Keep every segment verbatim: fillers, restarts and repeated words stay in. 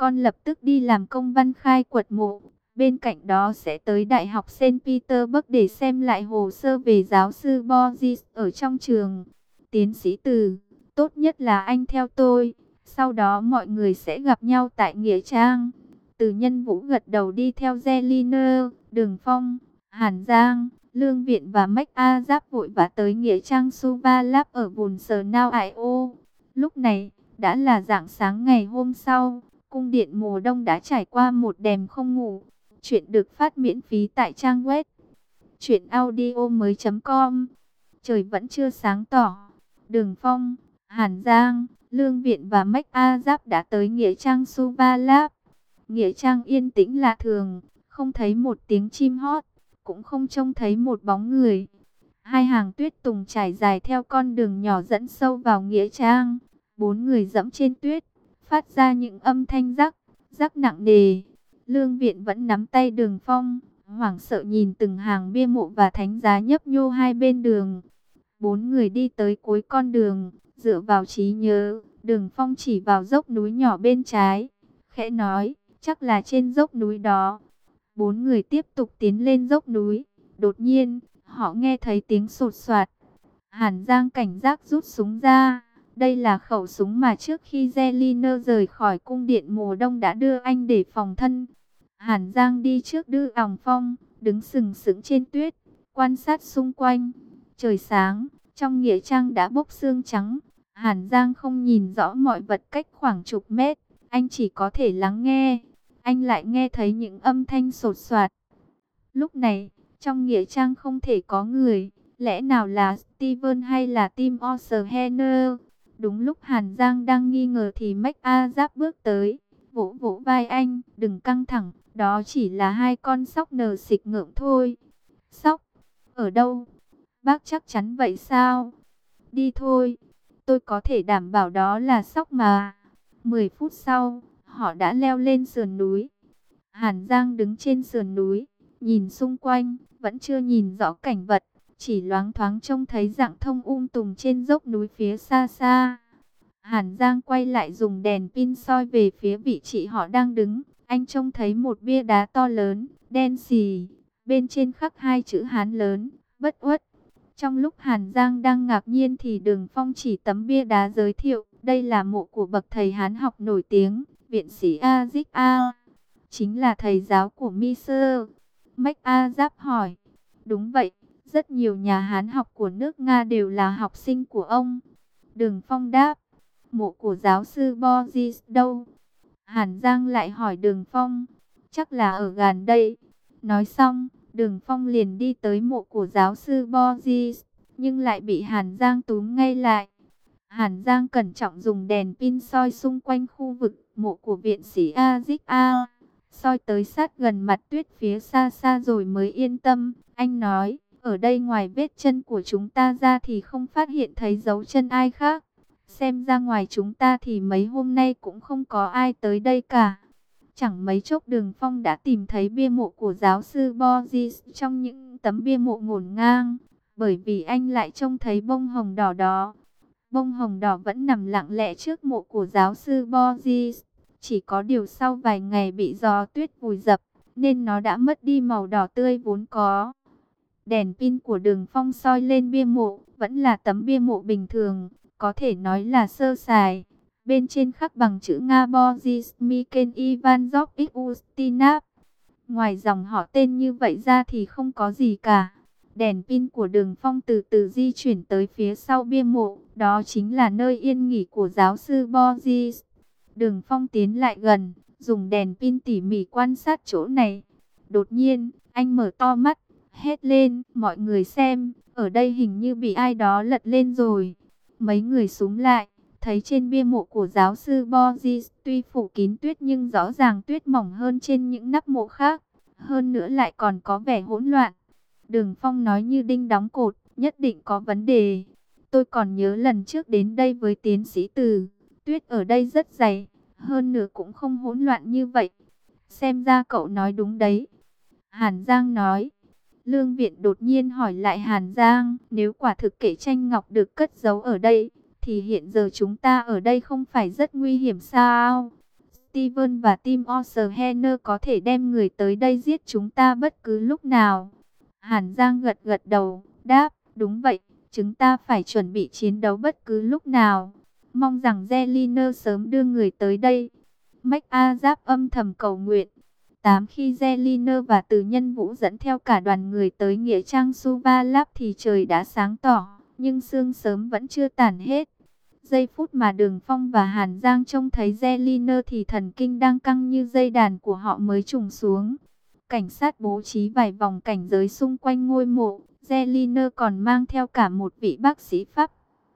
con lập tức đi làm công văn khai quật mộ. Bên cạnh đó sẽ tới Đại học Saint Petersburg để xem lại hồ sơ về giáo sư Boris ở trong trường. Tiến sĩ Từ, tốt nhất là anh theo tôi. Sau đó mọi người sẽ gặp nhau tại Nghĩa Trang. Từ Nhân Vũ gật đầu đi theo Zeliner, Đường Phong, Hàn Giang, Lương Viện và Mách A Giáp vội vã tới Nghĩa Trang Suva Lab ở vùng Sở Nao Ải Ô. Lúc này, đã là rạng sáng ngày hôm sau, cung điện mùa đông đã trải qua một đêm không ngủ. Chuyện được phát miễn phí tại trang web truyện audio mới chấm com. Trời vẫn chưa sáng tỏ. Đường Phong, Hàn Giang, Lương Viện và Mách A Giáp đã tới Nghĩa Trang Suva Lab. Nghĩa trang yên tĩnh lạ thường, không thấy một tiếng chim hót, cũng không trông thấy một bóng người. Hai hàng tuyết tùng trải dài theo con đường nhỏ dẫn sâu vào Nghĩa trang. Bốn người dẫm trên tuyết, phát ra những âm thanh rắc, rắc nặng nề. Lương Viện vẫn nắm tay Đường Phong, hoảng sợ nhìn từng hàng bia mộ và thánh giá nhấp nhô hai bên đường. Bốn người đi tới cuối con đường, dựa vào trí nhớ, Đường Phong chỉ vào dốc núi nhỏ bên trái, khẽ nói, chắc là trên dốc núi đó. Bốn người tiếp tục tiến lên dốc núi. Đột nhiên, họ nghe thấy tiếng sột soạt. Hàn Giang cảnh giác rút súng ra. Đây là khẩu súng mà trước khi Zeliner rời khỏi cung điện mùa đông đã đưa anh để phòng thân. Hàn Giang đi trước đưa ỏng Phong, đứng sừng sững trên tuyết, quan sát xung quanh. Trời sáng, trong nghĩa trang đã bốc sương trắng. Hàn Giang không nhìn rõ mọi vật cách khoảng chục mét, anh chỉ có thể lắng nghe. Anh lại nghe thấy những âm thanh sột soạt. Lúc này, trong nghĩa trang không thể có người, lẽ nào là Steven hay là Tim O'Shener? Đúng lúc Hàn Giang đang nghi ngờ thì Mách A Giáp bước tới, vỗ vỗ vai anh, đừng căng thẳng, đó chỉ là hai con sóc nờ xịch ngợm thôi. Sóc? Ở đâu? Bác chắc chắn vậy sao? Đi thôi, tôi có thể đảm bảo đó là sóc mà. Mười phút sau, họ đã leo lên sườn núi. Hàn Giang đứng trên sườn núi, nhìn xung quanh, vẫn chưa nhìn rõ cảnh vật, chỉ loáng thoáng trông thấy rặng thông um tùm trên dốc núi phía xa xa. Hàn Giang quay lại dùng đèn pin soi về phía vị trí họ đang đứng. Anh trông thấy một bia đá to lớn, đen xì, bên trên khắc hai chữ Hán lớn, Bất Uất. Trong lúc Hàn Giang đang ngạc nhiên thì Đường Phong chỉ tấm bia đá giới thiệu, đây là mộ của bậc thầy Hán học nổi tiếng, viện sĩ A Dích A, chính là thầy giáo của Miser. Mách A Giáp hỏi, đúng vậy, rất nhiều nhà Hán học của nước Nga đều là học sinh của ông. Đường Phong đáp, mộ của giáo sư Boris đâu? Hàn Giang lại hỏi Đường Phong, chắc là ở gần đây. Nói xong, Đường Phong liền đi tới mộ của giáo sư Boris, nhưng lại bị Hàn Giang túm ngay lại. Hàn Giang cẩn trọng dùng đèn pin soi xung quanh khu vực mộ của viện sĩ A Dích A, soi tới sát gần mặt tuyết phía xa xa rồi mới yên tâm. Anh nói, ở đây ngoài vết chân của chúng ta ra thì không phát hiện thấy dấu chân ai khác. Xem ra ngoài chúng ta thì mấy hôm nay cũng không có ai tới đây cả. Chẳng mấy chốc Đường Phong đã tìm thấy bia mộ của giáo sư Boris trong những tấm bia mộ ngổn ngang, bởi vì anh lại trông thấy bông hồng đỏ đó. Bông hồng đỏ vẫn nằm lặng lẽ trước mộ của giáo sư Boris, chỉ có điều sau vài ngày bị gió tuyết vùi dập, nên nó đã mất đi màu đỏ tươi vốn có. Đèn pin của Đường Phong soi lên bia mộ, vẫn là tấm bia mộ bình thường, có thể nói là sơ sài. Bên trên khắc bằng chữ Nga Boris Miken Ivanov Ustinov. Ngoài dòng họ tên như vậy ra thì không có gì cả. Đèn pin của Đường Phong từ từ di chuyển tới phía sau bia mộ, đó chính là nơi yên nghỉ của giáo sư Boris. Đường Phong tiến lại gần, dùng đèn pin tỉ mỉ quan sát chỗ này. Đột nhiên, anh mở to mắt, hét lên, mọi người xem, ở đây hình như bị ai đó lật lên rồi. Mấy người xúm lại, thấy trên bia mộ của giáo sư Boris tuy phủ kín tuyết nhưng rõ ràng tuyết mỏng hơn trên những nắp mộ khác, hơn nữa lại còn có vẻ hỗn loạn. Đường Phong nói như đinh đóng cột, nhất định có vấn đề. Tôi còn nhớ lần trước đến đây với tiến sĩ Từ, tuyết ở đây rất dày, hơn nữa cũng không hỗn loạn như vậy. Xem ra cậu nói đúng đấy. Hàn Giang nói. Lương Viện đột nhiên hỏi lại Hàn Giang, nếu quả thực kệ tranh ngọc được cất giấu ở đây, thì hiện giờ chúng ta ở đây không phải rất nguy hiểm sao? Steven và Tim Osterhener có thể đem người tới đây giết chúng ta bất cứ lúc nào. Hàn Giang gật gật đầu, đáp, đúng vậy, chúng ta phải chuẩn bị chiến đấu bất cứ lúc nào. Mong rằng Zeliner sớm đưa người tới đây. MacArthur âm thầm cầu nguyện. Tám khi Zeliner và Từ Nhân Vũ dẫn theo cả đoàn người tới nghĩa trang Suvalab thì trời đã sáng tỏ, nhưng sương sớm vẫn chưa tàn hết. Giây phút mà Đường Phong và Hàn Giang trông thấy Zeliner thì thần kinh đang căng như dây đàn của họ mới trùng xuống. Cảnh sát bố trí vài vòng cảnh giới xung quanh ngôi mộ. Zeliner còn mang theo cả một vị bác sĩ Pháp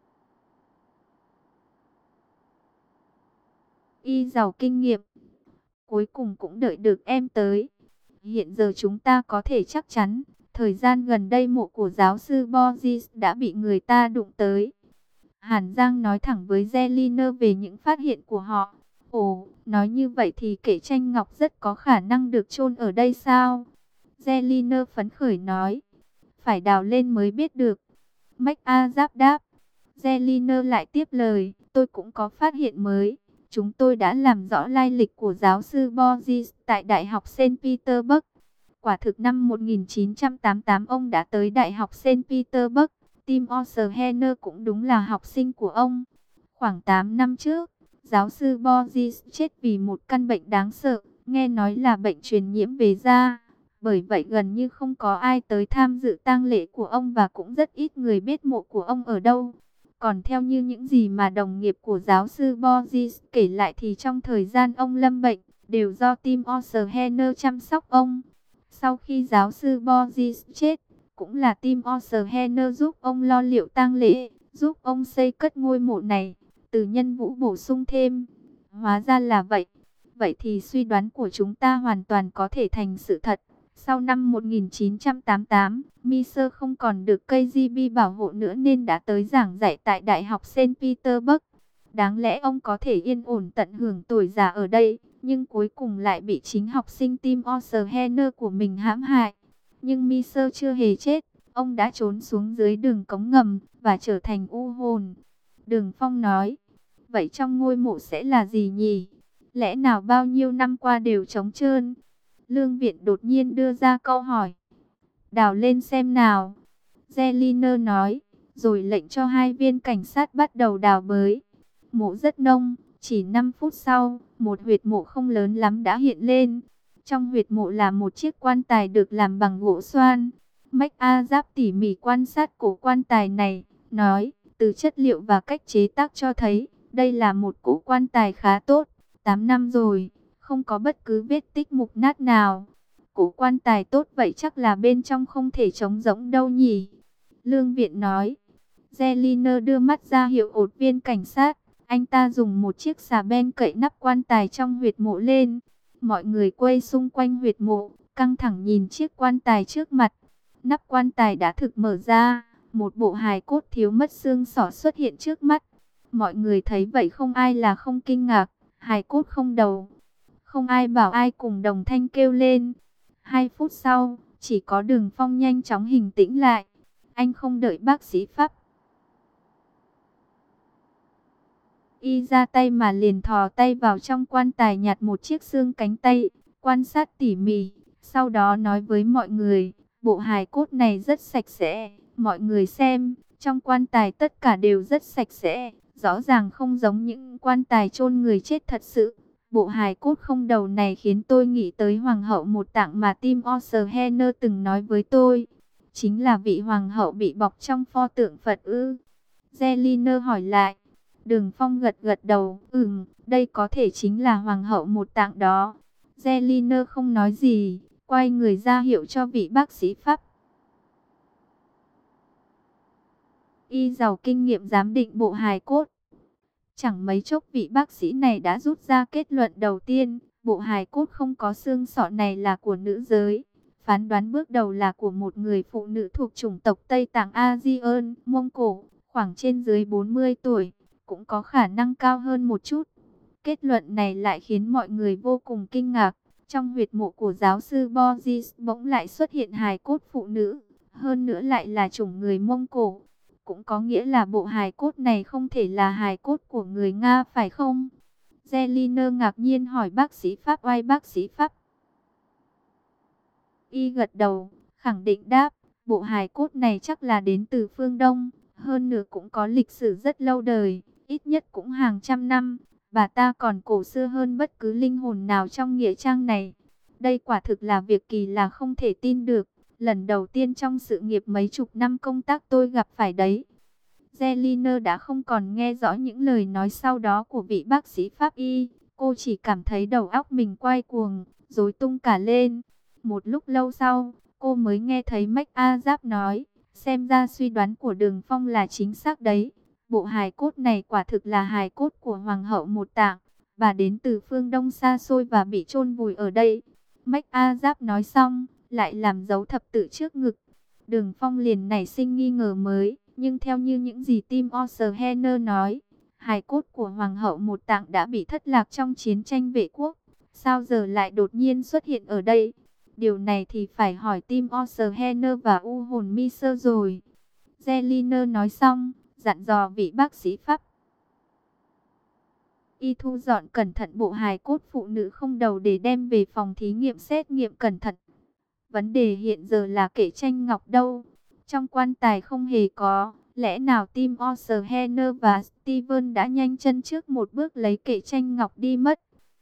y giàu kinh nghiệm. Cuối cùng cũng đợi được em tới. Hiện giờ chúng ta có thể chắc chắn, thời gian gần đây mộ của giáo sư Borges đã bị người ta đụng tới. Hàn Giang nói thẳng với Zeliner về những phát hiện của họ. Ồ, nói như vậy thì kệ tranh ngọc rất có khả năng được chôn ở đây sao? Zeliner phấn khởi nói. Phải đào lên mới biết được. MacArthur đáp. Zeliner lại tiếp lời. Tôi cũng có phát hiện mới. Chúng tôi đã làm rõ lai lịch của giáo sư Borges tại Đại học Saint Petersburg. Quả thực năm một nghìn chín trăm tám mươi tám ông đã tới Đại học Saint Petersburg. Tim Osterhener cũng đúng là học sinh của ông. Khoảng tám năm trước, giáo sư Borges chết vì một căn bệnh đáng sợ, nghe nói là bệnh truyền nhiễm về da. Bởi vậy gần như không có ai tới tham dự tang lễ của ông và cũng rất ít người biết mộ của ông ở đâu. Còn theo như những gì mà đồng nghiệp của giáo sư Borges kể lại thì trong thời gian ông lâm bệnh, đều do Tim Osterhener chăm sóc ông. Sau khi giáo sư Borges chết, cũng là Tim Osterhener giúp ông lo liệu tang lễ, giúp ông xây cất ngôi mộ này. Từ Nhân Vũ bổ sung thêm, hóa ra là vậy. Vậy thì suy đoán của chúng ta hoàn toàn có thể thành sự thật. Sau năm một nghìn chín trăm tám mươi tám, Miser không còn được ca giê bê bảo hộ nữa nên đã tới giảng dạy tại Đại học Saint Petersburg. Đáng lẽ ông có thể yên ổn tận hưởng tuổi già ở đây, nhưng cuối cùng lại bị chính học sinh Tim Osterhener của mình hãm hại. Nhưng Miser chưa hề chết, ông đã trốn xuống dưới đường cống ngầm và trở thành u hồn. Đường Phong nói, vậy trong ngôi mộ sẽ là gì nhỉ? Lẽ nào bao nhiêu năm qua đều trống trơn? Lương Viện đột nhiên đưa ra câu hỏi. Đào lên xem nào. Zeliner nói, rồi lệnh cho hai viên cảnh sát bắt đầu đào bới. Mộ rất nông, chỉ năm phút sau, một huyệt mộ không lớn lắm đã hiện lên. Trong huyệt mộ là một chiếc quan tài được làm bằng gỗ xoan. MacArthur tỉ mỉ quan sát cổ quan tài này, nói, từ chất liệu và cách chế tác cho thấy, đây là một cổ quan tài khá tốt, tám năm rồi, không có bất cứ vết tích mục nát nào. Cổ quan tài tốt vậy chắc là bên trong không thể trống rỗng đâu nhỉ? Lương Viện nói. Zeliner đưa mắt ra hiệu ột viên cảnh sát. Anh ta dùng một chiếc xà beng cậy nắp quan tài trong huyệt mộ lên. Mọi người quay xung quanh huyệt mộ, căng thẳng nhìn chiếc quan tài trước mặt. Nắp quan tài đã thực mở ra, một bộ hài cốt thiếu mất xương sọ xuất hiện trước mắt. Mọi người thấy vậy không ai là không kinh ngạc, hài cốt không đầu. Không ai bảo ai cùng đồng thanh kêu lên. Hai phút sau, chỉ có Đường Phong nhanh chóng bình tĩnh lại. Anh không đợi bác sĩ Pháp y ra tay mà liền thò tay vào trong quan tài nhặt một chiếc xương cánh tay, quan sát tỉ mỉ. Sau đó nói với mọi người, bộ hài cốt này rất sạch sẽ. Mọi người xem, trong quan tài tất cả đều rất sạch sẽ. Rõ ràng không giống những quan tài chôn người chết thật sự. Bộ hài cốt không đầu này khiến tôi nghĩ tới hoàng hậu một tạng mà Tim Osterhener từng nói với tôi. Chính là vị hoàng hậu bị bọc trong pho tượng Phật ư? Zeliner hỏi lại. Đường Phong gật gật đầu. Ừm, đây có thể chính là hoàng hậu một tạng đó. Zeliner không nói gì, quay người ra hiệu cho vị bác sĩ Pháp y giàu kinh nghiệm giám định bộ hài cốt. Chẳng mấy chốc vị bác sĩ này đã rút ra kết luận đầu tiên, bộ hài cốt không có xương sọ này là của nữ giới. Phán đoán bước đầu là của một người phụ nữ thuộc chủng tộc Tây Tạng Asean, Mông Cổ, khoảng trên dưới bốn mươi tuổi, cũng có khả năng cao hơn một chút. Kết luận này lại khiến mọi người vô cùng kinh ngạc. Trong huyệt mộ của giáo sư Borges bỗng lại xuất hiện hài cốt phụ nữ, hơn nữa lại là chủng người Mông Cổ. Cũng có nghĩa là bộ hài cốt này không thể là hài cốt của người Nga phải không? Zeliner ngạc nhiên hỏi bác sĩ Pháp oai bác sĩ Pháp. Y gật đầu, khẳng định đáp, bộ hài cốt này chắc là đến từ phương Đông, hơn nữa cũng có lịch sử rất lâu đời, ít nhất cũng hàng trăm năm. Bà ta còn cổ xưa hơn bất cứ linh hồn nào trong nghĩa trang này. Đây quả thực là việc kỳ lạ không thể tin được. Lần đầu tiên trong sự nghiệp mấy chục năm công tác tôi gặp phải đấy. Zeliner đã không còn nghe rõ những lời nói sau đó của vị bác sĩ Pháp y. Cô chỉ cảm thấy đầu óc mình quay cuồng, rối tung cả lên. Một lúc lâu sau, cô mới nghe thấy MacArthur nói, xem ra suy đoán của Đường Phong là chính xác đấy. Bộ hài cốt này quả thực là hài cốt của Hoàng hậu Một Tạng. Bà đến từ phương Đông xa xôi và bị chôn vùi ở đây. MacArthur nói xong, lại làm dấu thập tự trước ngực. Đường Phong liền nảy sinh nghi ngờ mới, nhưng theo như những gì Tim O'Shener nói, hài cốt của Hoàng hậu Một Tạng đã bị thất lạc trong chiến tranh vệ quốc. Sao giờ lại đột nhiên xuất hiện ở đây? Điều này thì phải hỏi Tim O'Shener và U hồn Miser rồi. Zeliner nói xong, dặn dò vị bác sĩ Pháp y thu dọn cẩn thận bộ hài cốt phụ nữ không đầu để đem về phòng thí nghiệm xét nghiệm cẩn thận. Vấn đề hiện giờ là kệ tranh ngọc đâu? Trong quan tài không hề có. Lẽ nào Tim O'Shener và Steven đã nhanh chân trước một bước lấy kệ tranh ngọc đi mất?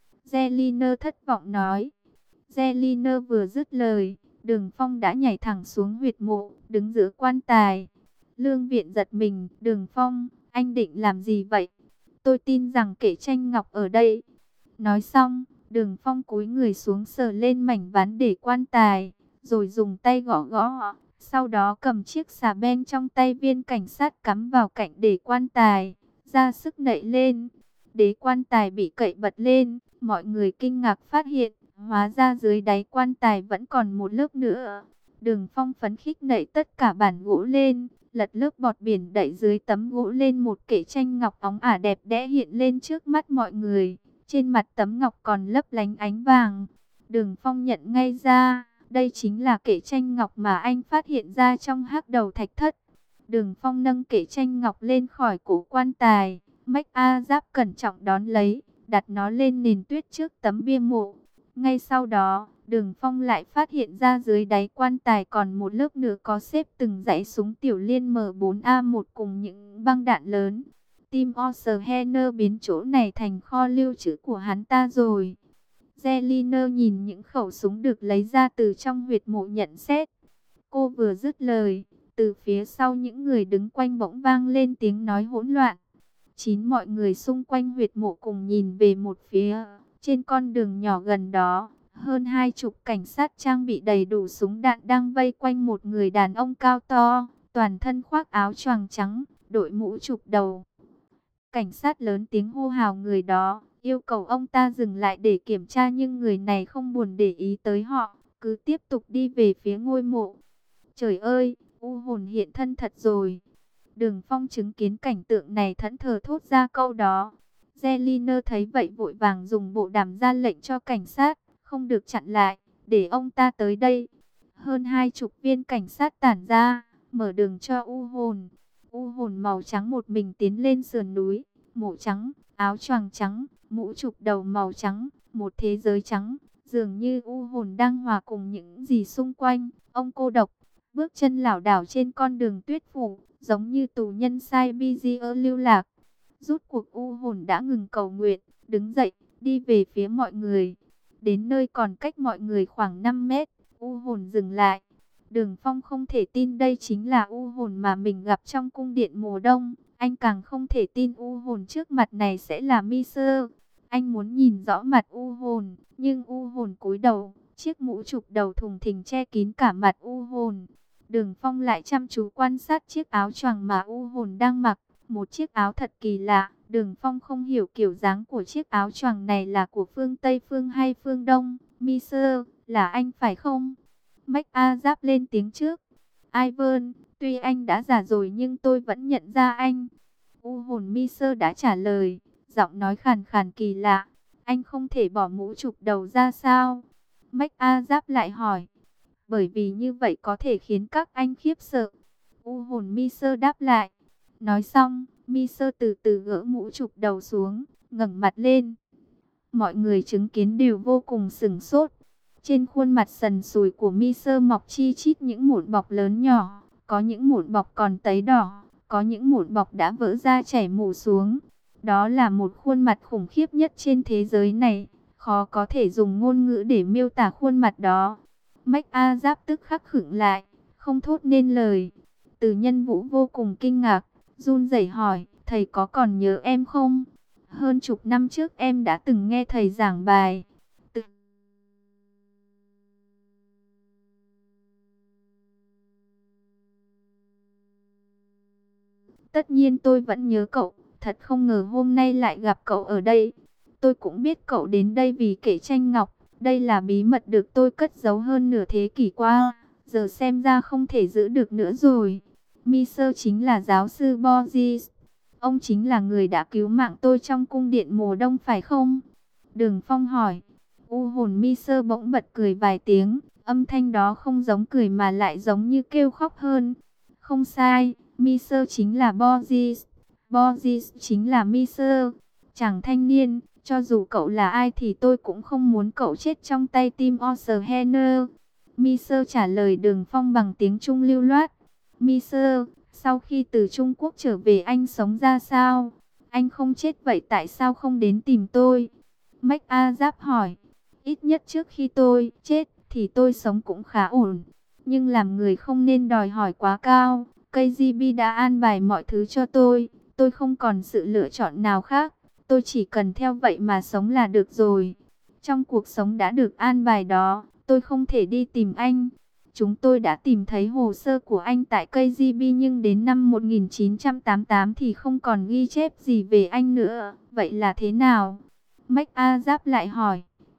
Zeliner thất vọng nói. Zeliner vừa dứt lời, Đường Phong đã nhảy thẳng xuống huyệt mộ, đứng giữa quan tài. Lương Viện giật mình, Đường Phong, anh định làm gì vậy? Tôi tin rằng kệ tranh ngọc ở đây. Nói xong, Đường Phong cúi người xuống sờ lên mảnh ván để quan tài, rồi dùng tay gõ gõ. Sau đó cầm chiếc xà beng trong tay viên cảnh sát cắm vào cạnh để quan tài, ra sức nậy lên. Đế quan tài bị cậy bật lên, mọi người kinh ngạc phát hiện, hóa ra dưới đáy quan tài vẫn còn một lớp nữa. Đường Phong phấn khích nậy tất cả bản gỗ lên, lật lớp bọt biển đậy dưới tấm gỗ lên, một kệ tranh ngọc óng ả đẹp đẽ hiện lên trước mắt mọi người. Trên mặt tấm ngọc còn lấp lánh ánh vàng. Đường Phong nhận ngay ra, đây chính là kệ tranh ngọc mà anh phát hiện ra trong hắc đầu thạch thất. Đường Phong nâng kệ tranh ngọc lên khỏi cổ quan tài. MacArthur cẩn trọng đón lấy, đặt nó lên nền tuyết trước tấm bia mộ. Ngay sau đó, Đường Phong lại phát hiện ra dưới đáy quan tài còn một lớp nữa có xếp từng dãy súng tiểu liên M bốn A một cùng những băng đạn lớn. Tim O'Shener biến chỗ này thành kho lưu trữ của hắn ta rồi. Zeliner nhìn những khẩu súng được lấy ra từ trong huyệt mộ nhận xét. Cô vừa dứt lời, từ phía sau những người đứng quanh bỗng vang lên tiếng nói hỗn loạn. Chín mọi người xung quanh huyệt mộ cùng nhìn về một phía. Trên con đường nhỏ gần đó, hơn hai chục cảnh sát trang bị đầy đủ súng đạn đang vây quanh một người đàn ông cao to, toàn thân khoác áo choàng trắng, đội mũ chụp đầu. Cảnh sát lớn tiếng hô hào người đó, yêu cầu ông ta dừng lại để kiểm tra, nhưng người này không buồn để ý tới họ, cứ tiếp tục đi về phía ngôi mộ. Trời ơi, u hồn hiện thân thật rồi. Đường Phong chứng kiến cảnh tượng này thẫn thờ thốt ra câu đó. Zeliner thấy vậy vội vàng dùng bộ đàm ra lệnh cho cảnh sát, không được chặn lại, để ông ta tới đây. Hơn hai chục viên cảnh sát tản ra, mở đường cho u hồn. U hồn màu trắng một mình tiến lên sườn núi, mũ trắng, áo choàng trắng, mũ chụp đầu màu trắng, một thế giới trắng. Dường như u hồn đang hòa cùng những gì xung quanh. Ông cô độc, bước chân lảo đảo trên con đường tuyết phủ, giống như tù nhân Siberia lưu lạc. Rút cuộc u hồn đã ngừng cầu nguyện, đứng dậy, đi về phía mọi người. Đến nơi còn cách mọi người khoảng năm mét, u hồn dừng lại. Đường Phong không thể tin đây chính là u hồn mà mình gặp trong cung điện mùa đông. Anh càng không thể tin u hồn trước mặt này sẽ là Miser. Anh muốn nhìn rõ mặt u hồn, nhưng u hồn cúi đầu, chiếc mũ chụp đầu thùng thình che kín cả mặt u hồn. Đường Phong lại chăm chú quan sát chiếc áo choàng mà u hồn đang mặc, một chiếc áo thật kỳ lạ. Đường Phong không hiểu kiểu dáng của chiếc áo choàng này là của phương Tây phương hay phương Đông. Miser, là anh phải không? MacArthur lên tiếng trước. Ivan, tuy anh đã già rồi nhưng tôi vẫn nhận ra anh. U hồn Miser đã trả lời, giọng nói khàn khàn kỳ lạ. Anh không thể bỏ mũ chụp đầu ra sao? MacArthur lại hỏi. Bởi vì như vậy có thể khiến các anh khiếp sợ. U hồn Miser đáp lại. Nói xong, Miser từ từ gỡ mũ chụp đầu xuống, ngẩng mặt lên. Mọi người chứng kiến đều vô cùng sửng sốt. Trên khuôn mặt sần sùi của Mister mọc chi chít những mụn bọc lớn nhỏ, có những mụn bọc còn tấy đỏ, có những mụn bọc đã vỡ ra chảy mủ xuống. Đó là một khuôn mặt khủng khiếp nhất trên thế giới này, khó có thể dùng ngôn ngữ để miêu tả khuôn mặt đó. Mách A Giáp tức khắc khựng lại, không thốt nên lời. Từ Nhân Vũ vô cùng kinh ngạc, run rẩy hỏi, thầy có còn nhớ em không? Hơn chục năm trước em đã từng nghe thầy giảng bài. Từ... Tất nhiên tôi vẫn nhớ cậu, thật không ngờ hôm nay lại gặp cậu ở đây. Tôi cũng biết cậu đến đây vì Kể Tranh Ngọc, đây là bí mật được tôi cất giấu hơn nửa thế kỷ qua, giờ xem ra không thể giữ được nữa rồi. Mister chính là giáo sư Borges, ông chính là người đã cứu mạng tôi trong cung điện mùa đông phải không? Đường Phong hỏi. U hồn Mister bỗng bật cười vài tiếng, âm thanh đó không giống cười mà lại giống như kêu khóc hơn. Không sai, Mister chính là Borges, Borges chính là Mister. Chàng thanh niên, cho dù cậu là ai thì tôi cũng không muốn cậu chết trong tay Tim Osterhenner. Mister trả lời Đường Phong bằng tiếng Trung lưu loát. Mister, sau khi từ Trung Quốc trở về anh sống ra sao? Anh không chết vậy tại sao không đến tìm tôi? Mách A Giáp hỏi. Ít nhất trước khi tôi chết thì tôi sống cũng khá ổn. Nhưng làm người không nên đòi hỏi quá cao. ca giê bê đã an bài mọi thứ cho tôi. Tôi không còn sự lựa chọn nào khác. Tôi chỉ cần theo vậy mà sống là được rồi. Trong cuộc sống đã được an bài đó, tôi không thể đi tìm anh. Chúng tôi đã tìm thấy hồ sơ của anh tại ca giê bê nhưng đến năm một nghìn chín trăm tám mươi tám thì không còn ghi chép gì về anh nữa. Vậy là thế nào? Mách A Giáp lại hỏi.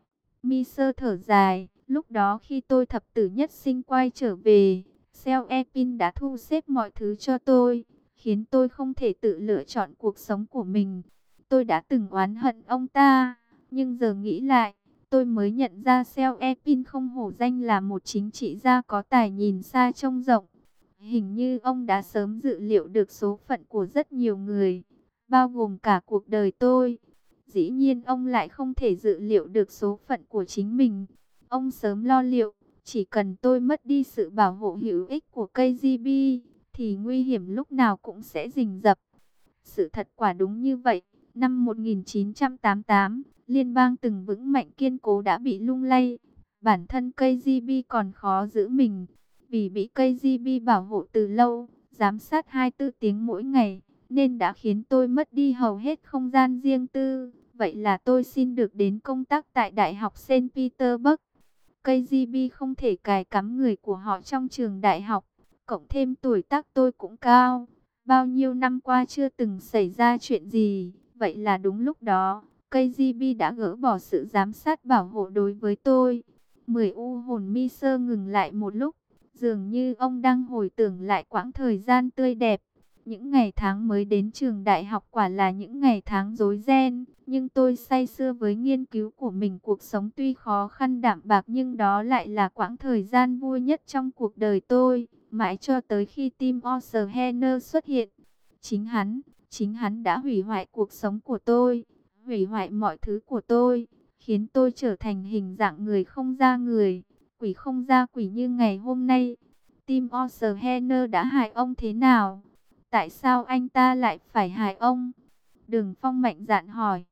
Mister thở dài. Lúc đó khi tôi thập tử nhất sinh quay trở về, Seo Epin đã thu xếp mọi thứ cho tôi, khiến tôi không thể tự lựa chọn cuộc sống của mình. Tôi đã từng oán hận ông ta, nhưng giờ nghĩ lại, tôi mới nhận ra Seo Epin không hổ danh là một chính trị gia có tài nhìn xa trông rộng. Hình như ông đã sớm dự liệu được số phận của rất nhiều người, bao gồm cả cuộc đời tôi. Dĩ nhiên ông lại không thể dự liệu được số phận của chính mình. Ông sớm lo liệu, chỉ cần tôi mất đi sự bảo hộ hữu ích của ca giê bê, thì nguy hiểm lúc nào cũng sẽ rình rập. Sự thật quả đúng như vậy. Năm một nghìn chín trăm tám mươi tám, liên bang từng vững mạnh kiên cố đã bị lung lay. Bản thân ca giê bê còn khó giữ mình, vì bị ca giê bê bảo hộ từ lâu, giám sát hai mươi bốn tiếng mỗi ngày, nên đã khiến tôi mất đi hầu hết không gian riêng tư. Vậy là tôi xin được đến công tác tại Đại học Saint Petersburg. ca giê bê không thể cài cắm người của họ trong trường đại học, cộng thêm tuổi tác tôi cũng cao. Bao nhiêu năm qua chưa từng xảy ra chuyện gì. Vậy là đúng lúc đó, ca giê bê đã gỡ bỏ sự giám sát bảo hộ đối với tôi. Mười u hồn Mister ngừng lại một lúc, dường như ông đang hồi tưởng lại quãng thời gian tươi đẹp. Những ngày tháng mới đến trường đại học quả là những ngày tháng rối ren, nhưng tôi say sưa với nghiên cứu của mình. Cuộc sống tuy khó khăn đạm bạc nhưng đó lại là quãng thời gian vui nhất trong cuộc đời tôi, mãi cho tới khi Tim Osterhenner xuất hiện. Chính hắn, chính hắn đã hủy hoại cuộc sống của tôi, hủy hoại mọi thứ của tôi, khiến tôi trở thành hình dạng người không ra người, quỷ không ra quỷ như ngày hôm nay. Tim Osterhenner đã hại ông thế nào? Tại sao anh ta lại phải hại ông? Đường Phong mạnh dạn hỏi.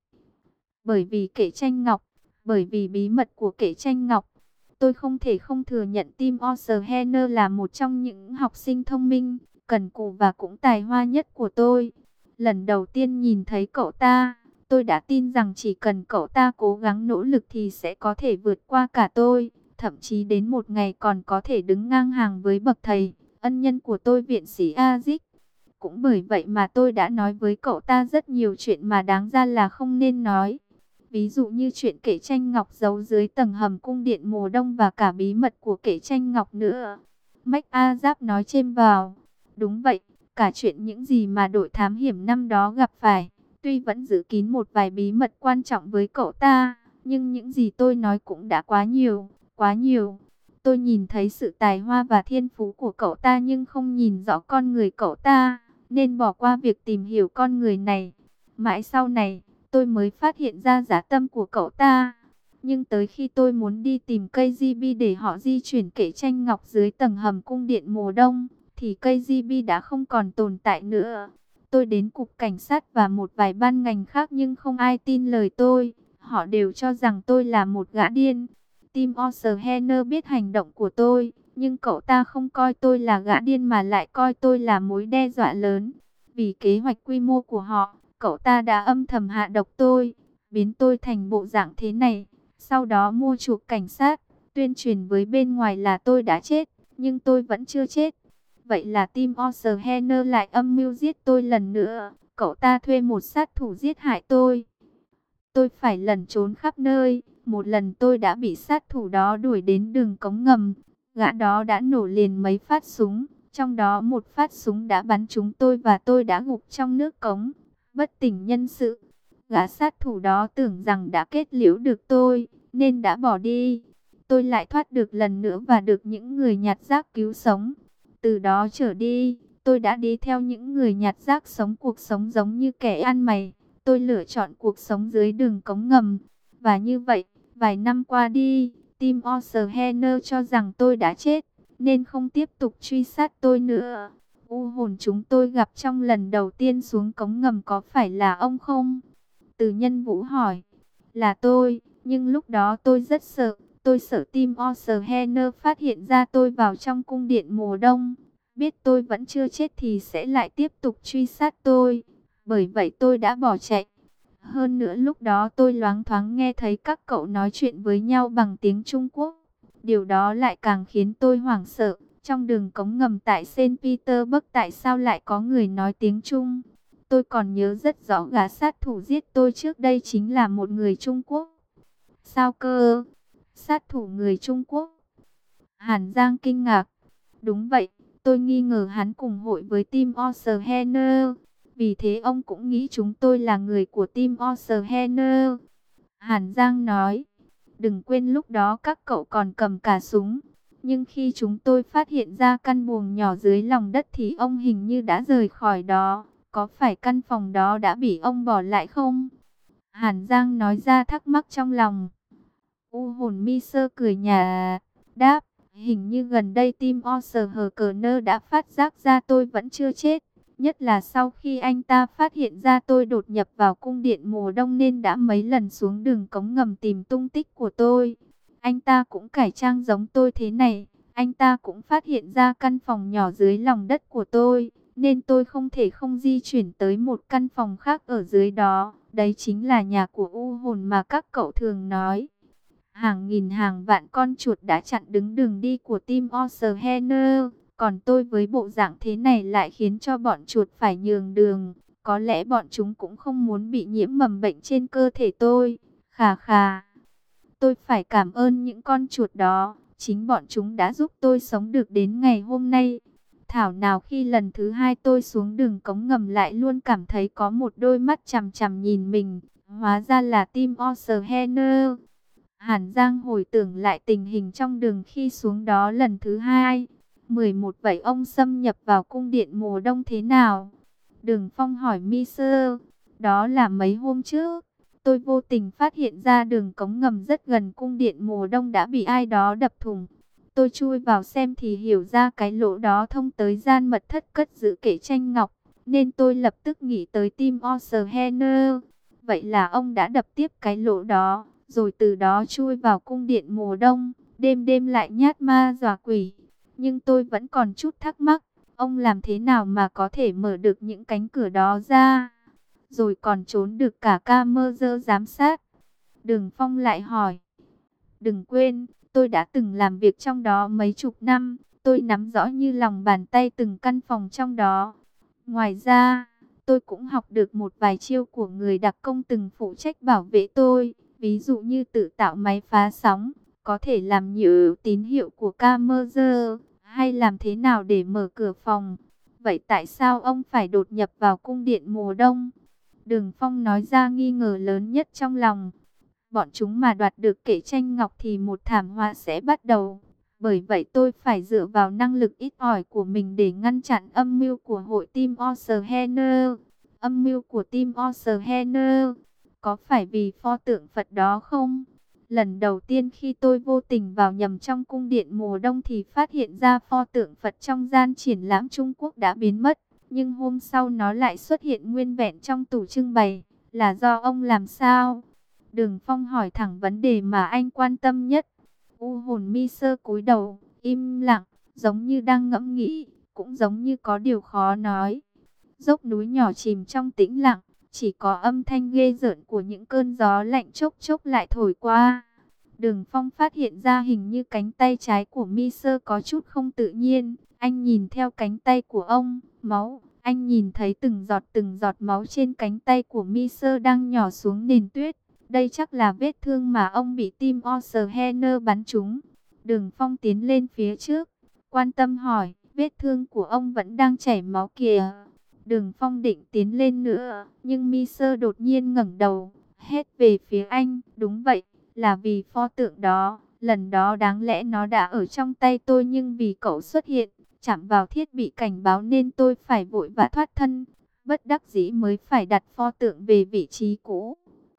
Bởi vì Kể Tranh Ngọc, bởi vì bí mật của Kể Tranh Ngọc. Tôi không thể không thừa nhận Tim Osterhenner là một trong những học sinh thông minh, cần cù và cũng tài hoa nhất của tôi. Lần đầu tiên nhìn thấy cậu ta, tôi đã tin rằng chỉ cần cậu ta cố gắng nỗ lực thì sẽ có thể vượt qua cả tôi, thậm chí đến một ngày còn có thể đứng ngang hàng với bậc thầy, ân nhân của tôi viện sĩ Aziz. Cũng bởi vậy mà tôi đã nói với cậu ta rất nhiều chuyện mà đáng ra là không nên nói. Ví dụ như chuyện Kể Tranh Ngọc giấu dưới tầng hầm cung điện mùa đông và cả bí mật của Kể Tranh Ngọc nữa. Mách A Giáp nói chêm vào. Đúng vậy, cả chuyện những gì mà đội thám hiểm năm đó gặp phải. Tuy vẫn giữ kín một vài bí mật quan trọng với cậu ta, nhưng những gì tôi nói cũng đã quá nhiều, quá nhiều. Tôi nhìn thấy sự tài hoa và thiên phú của cậu ta nhưng không nhìn rõ con người cậu ta, nên bỏ qua việc tìm hiểu con người này. Mãi sau này, tôi mới phát hiện ra dã tâm của cậu ta. Nhưng tới khi tôi muốn đi tìm cây gi bê để họ di chuyển kệ tranh ngọc dưới tầng hầm cung điện mùa đông, thì cây gi bê đã không còn tồn tại nữa. Tôi đến cục cảnh sát và một vài ban ngành khác nhưng không ai tin lời tôi. Họ đều cho rằng tôi là một gã điên. Tim Osterheiner biết hành động của tôi, nhưng cậu ta không coi tôi là gã điên mà lại coi tôi là mối đe dọa lớn. Vì kế hoạch quy mô của họ, cậu ta đã âm thầm hạ độc tôi, biến tôi thành bộ dạng thế này. Sau đó mua chuộc cảnh sát, tuyên truyền với bên ngoài là tôi đã chết, nhưng tôi vẫn chưa chết. Vậy là Tim Osterheiner lại âm mưu giết tôi lần nữa. Cậu ta thuê một sát thủ giết hại tôi. Tôi phải lẩn trốn khắp nơi. Một lần tôi đã bị sát thủ đó đuổi đến đường cống ngầm. Gã đó đã nổ liền mấy phát súng. Trong đó một phát súng đã bắn trúng tôi và tôi đã gục trong nước cống, bất tỉnh nhân sự. Gã sát thủ đó tưởng rằng đã kết liễu được tôi, nên đã bỏ đi. Tôi lại thoát được lần nữa và được những người nhặt rác cứu sống. Từ đó trở đi, tôi đã đi theo những người nhặt rác sống cuộc sống giống như kẻ ăn mày. Tôi lựa chọn cuộc sống dưới đường cống ngầm. Và như vậy, vài năm qua đi, Tim Osterheiner cho rằng tôi đã chết, nên không tiếp tục truy sát tôi nữa. U hồn chúng tôi gặp trong lần đầu tiên xuống cống ngầm có phải là ông không? Từ Nhân Vũ hỏi. Là tôi, nhưng lúc đó tôi rất sợ. Tôi sợ Tim Osterheiner phát hiện ra tôi vào trong cung điện mùa đông. Biết tôi vẫn chưa chết thì sẽ lại tiếp tục truy sát tôi. Bởi vậy tôi đã bỏ chạy. Hơn nữa lúc đó tôi loáng thoáng nghe thấy các cậu nói chuyện với nhau bằng tiếng Trung Quốc. Điều đó lại càng khiến tôi hoảng sợ. Trong đường cống ngầm tại Saint Petersburg tại sao lại có người nói tiếng Trung? Tôi còn nhớ rất rõ gã sát thủ giết tôi trước đây chính là một người Trung Quốc. Sao cơ? Sát thủ người Trung Quốc? Hàn Giang kinh ngạc. Đúng vậy, tôi nghi ngờ hắn cùng hội với Tim Osterheiner. Vì thế ông cũng nghĩ chúng tôi là người của Tim Osterheiner. Hàn Giang nói. Đừng quên lúc đó các cậu còn cầm cả súng. Nhưng khi chúng tôi phát hiện ra căn buồng nhỏ dưới lòng đất thì ông hình như đã rời khỏi đó. Có phải căn phòng đó đã bị ông bỏ lại không? Hàn Giang nói ra thắc mắc trong lòng. U hồn mi sơ cười nhà, đáp, hình như gần đây Tim Osterheiner đã phát giác ra tôi vẫn chưa chết. Nhất là sau khi anh ta phát hiện ra tôi đột nhập vào cung điện mùa đông nên đã mấy lần xuống đường cống ngầm tìm tung tích của tôi. Anh ta cũng cải trang giống tôi thế này. Anh ta cũng phát hiện ra căn phòng nhỏ dưới lòng đất của tôi. Nên tôi không thể không di chuyển tới một căn phòng khác ở dưới đó. Đấy chính là nhà của u hồn mà các cậu thường nói. Hàng nghìn hàng vạn con chuột đã chặn đứng đường đi của Tim Osterheiner. Còn tôi với bộ dạng thế này lại khiến cho bọn chuột phải nhường đường. Có lẽ bọn chúng cũng không muốn bị nhiễm mầm bệnh trên cơ thể tôi. Khà khà. Tôi phải cảm ơn những con chuột đó. Chính bọn chúng đã giúp tôi sống được đến ngày hôm nay. Thảo nào khi lần thứ hai tôi xuống đường cống ngầm lại luôn cảm thấy có một đôi mắt chằm chằm nhìn mình. Hóa ra là Tim Osterheiner. Hàn Giang hồi tưởng lại tình hình trong đường khi xuống đó lần thứ hai. mười một Vậy ông xâm nhập vào cung điện mùa đông thế nào? Đường Phong hỏi mi sơ. Đó là mấy hôm trước. Tôi vô tình phát hiện ra đường cống ngầm rất gần cung điện mùa đông đã bị ai đó đập thủng. Tôi chui vào xem thì hiểu ra cái lỗ đó thông tới gian mật thất cất giữ kệ tranh ngọc. Nên tôi lập tức nghĩ tới Tim Osterheiner. Vậy là ông đã đập tiếp cái lỗ đó, rồi từ đó chui vào cung điện mùa đông, đêm đêm lại nhát ma dọa quỷ. Nhưng tôi vẫn còn chút thắc mắc, ông làm thế nào mà có thể mở được những cánh cửa đó ra, rồi còn trốn được cả camera giám sát? Đường Phong lại hỏi. Đừng quên, tôi đã từng làm việc trong đó mấy chục năm, tôi nắm rõ như lòng bàn tay từng căn phòng trong đó. Ngoài ra, tôi cũng học được một vài chiêu của người đặc công từng phụ trách bảo vệ tôi, ví dụ như tự tạo máy phá sóng, có thể làm nhiễu tín hiệu của camera, hay làm thế nào để mở cửa phòng. Vậy tại sao ông phải đột nhập vào cung điện mùa đông? Đường Phong nói ra nghi ngờ lớn nhất trong lòng. Bọn chúng mà đoạt được kệ tranh ngọc thì một thảm họa sẽ bắt đầu. Bởi vậy tôi phải dựa vào năng lực ít ỏi của mình để ngăn chặn âm mưu của hội Tim Osterheiner. Âm mưu của Tim Osterheiner. Có phải vì pho tượng Phật đó không? Lần đầu tiên khi tôi vô tình vào nhầm trong cung điện mùa đông thì phát hiện ra pho tượng Phật trong gian triển lãm Trung Quốc đã biến mất. Nhưng hôm sau nó lại xuất hiện nguyên vẹn trong tủ trưng bày. Là do ông làm sao? Đường Phong hỏi thẳng vấn đề mà anh quan tâm nhất. U hồn mi sơ cúi đầu, im lặng, giống như đang ngẫm nghĩ, cũng giống như có điều khó nói. Dốc núi nhỏ chìm trong tĩnh lặng, chỉ có âm thanh ghê rợn của những cơn gió lạnh chốc chốc lại thổi qua. Đường Phong phát hiện ra hình như cánh tay trái của mi sơ có chút không tự nhiên. Anh nhìn theo cánh tay của ông, máu. Anh nhìn thấy từng giọt từng giọt máu trên cánh tay của mi sơ đang nhỏ xuống nền tuyết. Đây chắc là vết thương mà ông bị Tim Osterhener bắn trúng. Đường Phong tiến lên phía trước, quan tâm hỏi, vết thương của ông vẫn đang chảy máu kìa. Đường Phong định tiến lên nữa, nhưng mi sơ đột nhiên ngẩng đầu, hét về phía anh, đúng vậy, là vì pho tượng đó. Lần đó đáng lẽ nó đã ở trong tay tôi, nhưng vì cậu xuất hiện, chạm vào thiết bị cảnh báo nên tôi phải vội vã thoát thân. Bất đắc dĩ mới phải đặt pho tượng về vị trí cũ.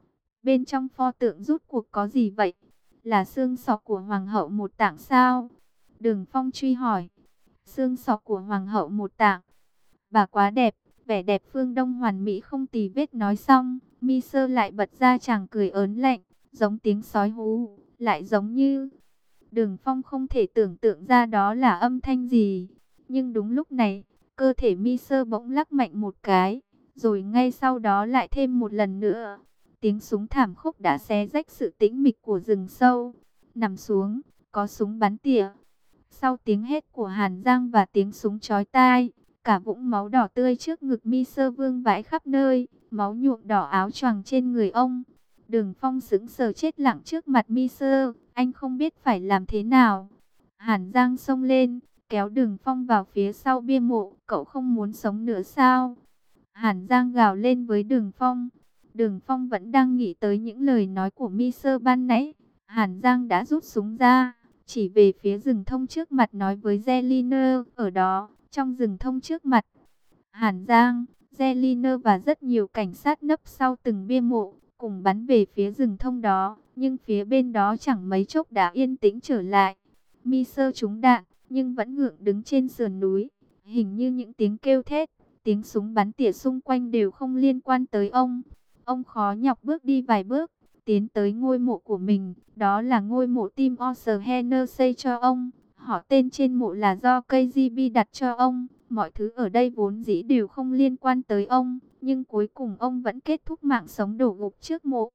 Bên trong pho tượng rút cuộc có gì vậy? Là xương sọ của Hoàng hậu Một Tạng sao? Đường Phong truy hỏi. Xương sọ của Hoàng hậu Một Tạng. Bà quá đẹp, vẻ đẹp phương Đông hoàn mỹ không tì vết. Nói xong, mi sơ lại bật ra chàng cười ớn lạnh, giống tiếng sói hú, lại giống như... Đường Phong không thể tưởng tượng ra đó là âm thanh gì. Nhưng đúng lúc này, cơ thể mi sơ bỗng lắc mạnh một cái, rồi ngay sau đó lại thêm một lần nữa. Tiếng súng thảm khốc đã xé rách sự tĩnh mịch của rừng sâu. Nằm xuống, có súng bắn tỉa. Sau tiếng hét của Hàn Giang và tiếng súng chói tai, cả vũng máu đỏ tươi trước ngực mi sơ vương vãi khắp nơi, máu nhuộm đỏ áo choàng trên người ông. Đường Phong sững sờ chết lặng trước mặt mi sơ, anh không biết phải làm thế nào. Hàn Giang xông lên, kéo Đường Phong vào phía sau bia mộ, cậu không muốn sống nữa sao? Hàn Giang gào lên với Đường Phong. Đường Phong vẫn đang nghĩ tới những lời nói của mi sơ ban nãy. Hàn Giang đã rút súng ra, chỉ về phía rừng thông trước mặt nói với Zeliner, ở đó, trong rừng thông trước mặt. Hàn Giang, Zeliner và rất nhiều cảnh sát nấp sau từng bia mộ, cùng bắn về phía rừng thông đó, nhưng phía bên đó chẳng mấy chốc đã yên tĩnh trở lại. Mi sơ trúng đạn, nhưng vẫn ngượng đứng trên sườn núi, hình như những tiếng kêu thét, tiếng súng bắn tỉa xung quanh đều không liên quan tới ông. Ông khó nhọc bước đi vài bước, tiến tới ngôi mộ của mình, đó là ngôi mộ Tim Osterhener xây cho ông. Họ tên trên mộ là do ca giê bê đặt cho ông. Mọi thứ ở đây vốn dĩ đều không liên quan tới ông, nhưng cuối cùng ông vẫn kết thúc mạng sống đổ gục trước mộ.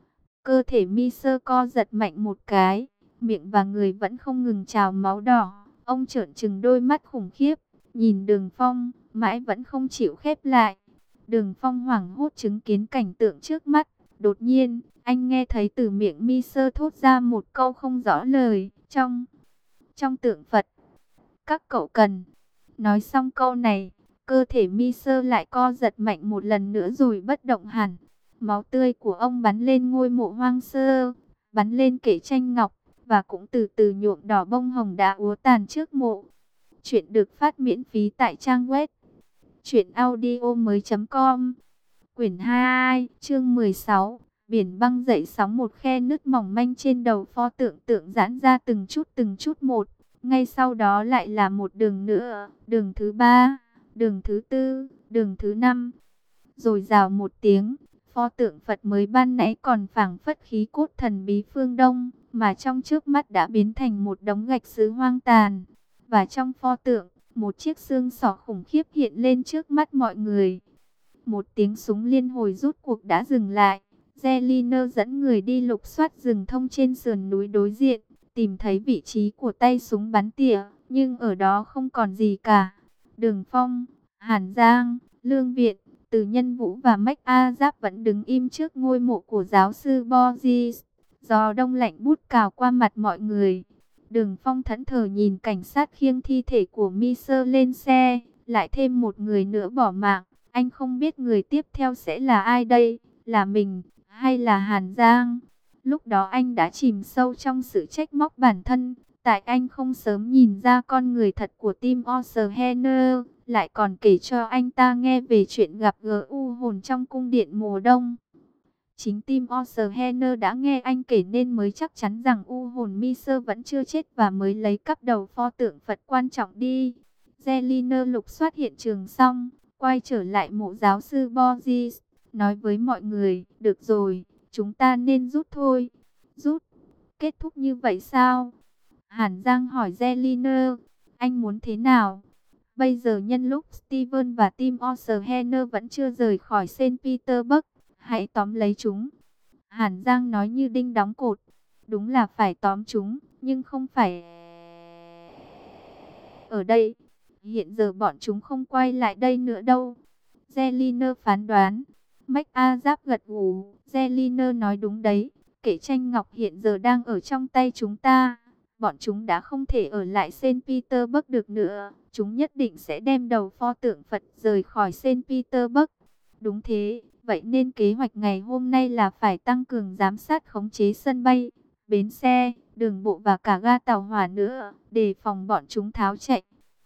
Cơ thể mi sơ co giật mạnh một cái, miệng và người vẫn không ngừng trào máu đỏ. Ông trợn trừng đôi mắt khủng khiếp, nhìn Đường Phong, mãi vẫn không chịu khép lại. Đường Phong hoảng hốt chứng kiến cảnh tượng trước mắt. Đột nhiên, anh nghe thấy từ miệng mi sơ thốt ra một câu không rõ lời. Trong, trong tượng Phật, các cậu cần. Nói xong câu này, cơ thể mi sơ lại co giật mạnh một lần nữa rồi bất động hẳn. Máu tươi của ông bắn lên ngôi mộ hoang sơ, bắn lên kệ tranh ngọc, và cũng từ từ nhuộm đỏ bông hồng đã úa tàn trước mộ. Chuyện được phát miễn phí tại trang web truyện audio mới chấm com. Quyển hai, chương mười sáu. Biển băng dậy sóng. Một khe nứt mỏng manh trên đầu pho tượng tượng giãn ra từng chút từng chút một. Ngay sau đó lại là một đường nữa, đường thứ ba, đường thứ tư, đường thứ năm. Rồi rào một tiếng, pho tượng Phật mới ban nãy còn phảng phất khí cốt thần bí phương Đông, mà trong trước mắt đã biến thành một đống gạch sứ hoang tàn. Và trong pho tượng, một chiếc xương sọ khủng khiếp hiện lên trước mắt mọi người. Một tiếng súng liên hồi rút cuộc đã dừng lại. Zeliner dẫn người đi lục soát rừng thông trên sườn núi đối diện, tìm thấy vị trí của tay súng bắn tỉa, nhưng ở đó không còn gì cả. Đường Phong, Hàn Giang, Lương Viện, Từ Nhân Vũ và Mách A Giáp vẫn đứng im trước ngôi mộ của giáo sư Borges. Gió đông lạnh bút cào qua mặt mọi người. Đường Phong thẫn thờ nhìn cảnh sát khiêng thi thể của mi sơ lên xe, lại thêm một người nữa bỏ mạng. Anh không biết người tiếp theo sẽ là ai đây, là mình hay là Hàn Giang. Lúc đó anh đã chìm sâu trong sự trách móc bản thân, tại anh không sớm nhìn ra con người thật của Tim Osterhener, lại còn kể cho anh ta nghe về chuyện gặp gỡ u hồn trong cung điện mùa đông. Chính Tim Oceaner đã nghe anh kể nên mới chắc chắn rằng u hồn Miser vẫn chưa chết và mới lấy cắp đầu pho tượng Phật quan trọng đi. Zeliner lục soát hiện trường xong, quay trở lại mộ giáo sư Borges, nói với mọi người, được rồi, chúng ta nên rút thôi. Rút? Kết thúc như vậy sao? Hàn Giang hỏi Zeliner, anh muốn thế nào? Bây giờ nhân lúc Steven và Tim Oceaner vẫn chưa rời khỏi Saint Petersburg, hãy tóm lấy chúng. Hàn Giang nói như đinh đóng cột. Đúng là phải tóm chúng, nhưng không phải ở đây. Hiện giờ bọn chúng không quay lại đây nữa đâu. Zeliner phán đoán. MacArthur gật gù. Zeliner nói đúng đấy. Kệ tranh ngọc hiện giờ đang ở trong tay chúng ta. Bọn chúng đã không thể ở lại Saint Petersburg được nữa. Chúng nhất định sẽ đem đầu pho tượng Phật rời khỏi Saint Petersburg. Đúng thế. Vậy nên kế hoạch ngày hôm nay là phải tăng cường giám sát khống chế sân bay, bến xe, đường bộ và cả ga tàu hỏa nữa, để phòng bọn chúng tháo chạy.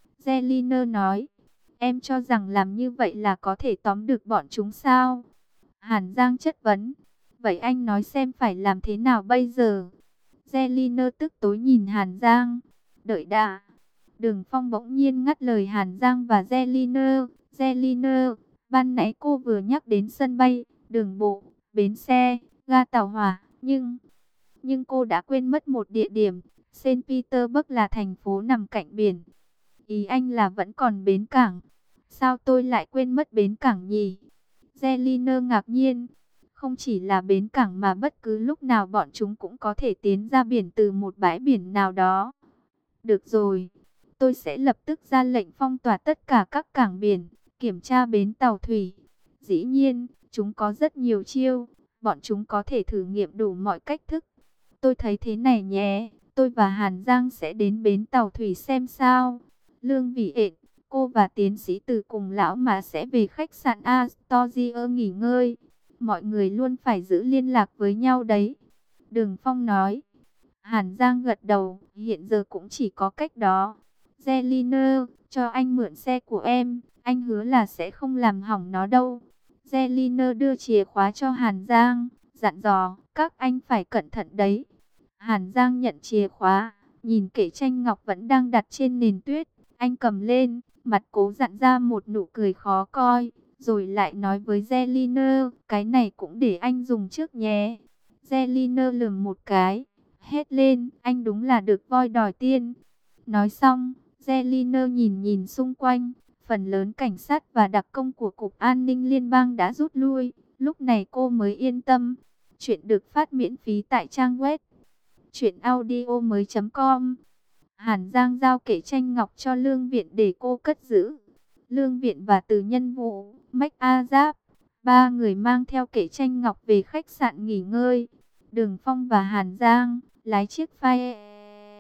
Zeliner nói, em cho rằng làm như vậy là có thể tóm được bọn chúng sao? Hàn Giang chất vấn, vậy anh nói xem phải làm thế nào bây giờ? Zeliner tức tối nhìn Hàn Giang, đợi đã. Đường Phong bỗng nhiên ngắt lời Hàn Giang và Zeliner, Zeliner. Ban nãy cô vừa nhắc đến sân bay, đường bộ, bến xe, ga tàu hỏa, nhưng... Nhưng cô đã quên mất một địa điểm, Saint Petersburg là thành phố nằm cạnh biển. Ý anh là vẫn còn bến cảng. Sao tôi lại quên mất bến cảng nhỉ? Zeliner ngạc nhiên. Không chỉ là bến cảng mà bất cứ lúc nào bọn chúng cũng có thể tiến ra biển từ một bãi biển nào đó. Được rồi, tôi sẽ lập tức ra lệnh phong tỏa tất cả các cảng biển. Kiểm tra bến tàu thủy. Dĩ nhiên, chúng có rất nhiều chiêu. Bọn chúng có thể thử nghiệm đủ mọi cách thức. Tôi thấy thế này nhé. Tôi và Hàn Giang sẽ đến bến tàu thủy xem sao. Lương Vĩ Ện, cô và tiến sĩ Từ cùng lão mà sẽ về khách sạn Astoria nghỉ ngơi. Mọi người luôn phải giữ liên lạc với nhau đấy. Đường Phong nói. Hàn Giang gật đầu. Hiện giờ cũng chỉ có cách đó. Zeliner, cho anh mượn xe của em. Anh hứa là sẽ không làm hỏng nó đâu. Zeliner đưa chìa khóa cho Hàn Giang, dặn dò, các anh phải cẩn thận đấy. Hàn Giang nhận chìa khóa, nhìn kệ tranh ngọc vẫn đang đặt trên nền tuyết. Anh cầm lên, mặt cố dặn ra một nụ cười khó coi, rồi lại nói với Zeliner, cái này cũng để anh dùng trước nhé. Zeliner lườm một cái, hét lên, anh đúng là được voi đòi tiên. Nói xong, Zeliner nhìn nhìn xung quanh. Phần lớn cảnh sát và đặc công của Cục An ninh Liên bang đã rút lui. Lúc này cô mới yên tâm. Chuyện được phát miễn phí tại trang web truyện audio mới chấm com. Hàn Giang giao kệ tranh ngọc cho Lương Viện để cô cất giữ. Lương Viện và Từ Nhân Vụ, MacArthur, ba người mang theo kệ tranh ngọc về khách sạn nghỉ ngơi. Đường Phong và Hàn Giang lái chiếc Fiat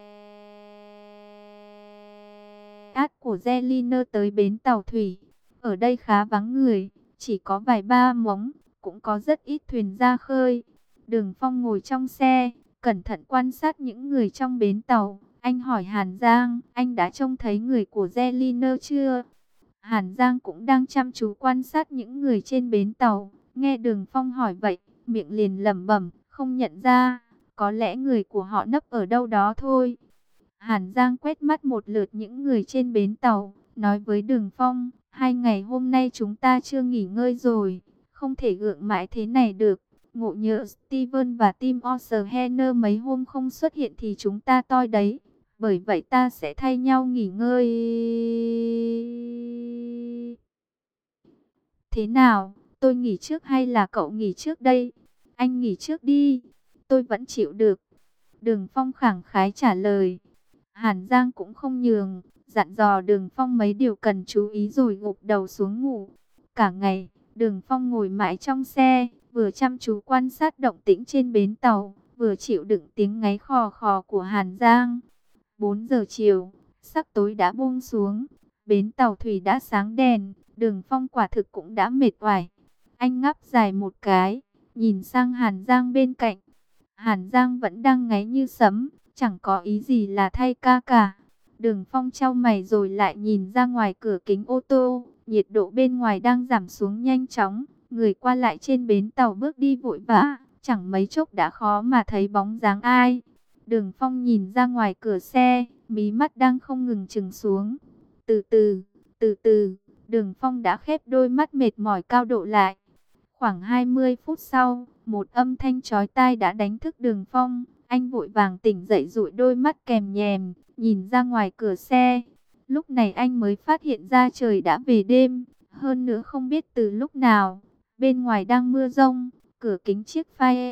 của Zeliner tới bến tàu thủy. Ở đây khá vắng người, chỉ có vài ba mống, cũng có rất ít thuyền ra khơi. Đường Phong ngồi trong xe, cẩn thận quan sát những người trong bến tàu. Anh hỏi Hàn Giang, anh đã trông thấy người của Zeliner chưa? Hàn Giang cũng đang chăm chú quan sát những người trên bến tàu. Nghe Đường Phong hỏi vậy, miệng liền lẩm bẩm, không nhận ra, có lẽ người của họ nấp ở đâu đó thôi. Hàn Giang quét mắt một lượt những người trên bến tàu, nói với Đường Phong, hai ngày hôm nay chúng ta chưa nghỉ ngơi rồi, không thể gượng mãi thế này được. Ngộ nhỡ Steven và Tim Oceaner mấy hôm không xuất hiện thì chúng ta toi đấy, bởi vậy ta sẽ thay nhau nghỉ ngơi. Thế nào, tôi nghỉ trước hay là cậu nghỉ trước đây? Anh nghỉ trước đi, tôi vẫn chịu được. Đường Phong khẳng khái trả lời. Hàn Giang cũng không nhường, dặn dò Đường Phong mấy điều cần chú ý rồi gục đầu xuống ngủ. Cả ngày, Đường Phong ngồi mãi trong xe, vừa chăm chú quan sát động tĩnh trên bến tàu, vừa chịu đựng tiếng ngáy khò khò của Hàn Giang. bốn giờ chiều, sắc tối đã buông xuống, bến tàu thủy đã sáng đèn, Đường Phong quả thực cũng đã mệt oải. Anh ngáp dài một cái, nhìn sang Hàn Giang bên cạnh. Hàn Giang vẫn đang ngáy như sấm, chẳng có ý gì là thay ca cả. Đường Phong chau mày rồi lại nhìn ra ngoài cửa kính ô tô, nhiệt độ bên ngoài đang giảm xuống nhanh chóng, Người qua lại trên bến tàu bước đi vội vã, chẳng mấy chốc đã khó mà thấy bóng dáng ai. Đường Phong nhìn ra ngoài cửa xe, mí mắt đang không ngừng trừng xuống. Từ từ, từ từ, Đường Phong đã khép đôi mắt mệt mỏi cao độ lại. Khoảng hai mươi phút sau, một âm thanh chói tai đã đánh thức Đường Phong. Anh vội vàng tỉnh dậy dụi đôi mắt kèm nhèm, nhìn ra ngoài cửa xe. Lúc này anh mới phát hiện ra trời đã về đêm, hơn nữa không biết từ lúc nào, bên ngoài đang mưa rông, cửa kính chiếc phai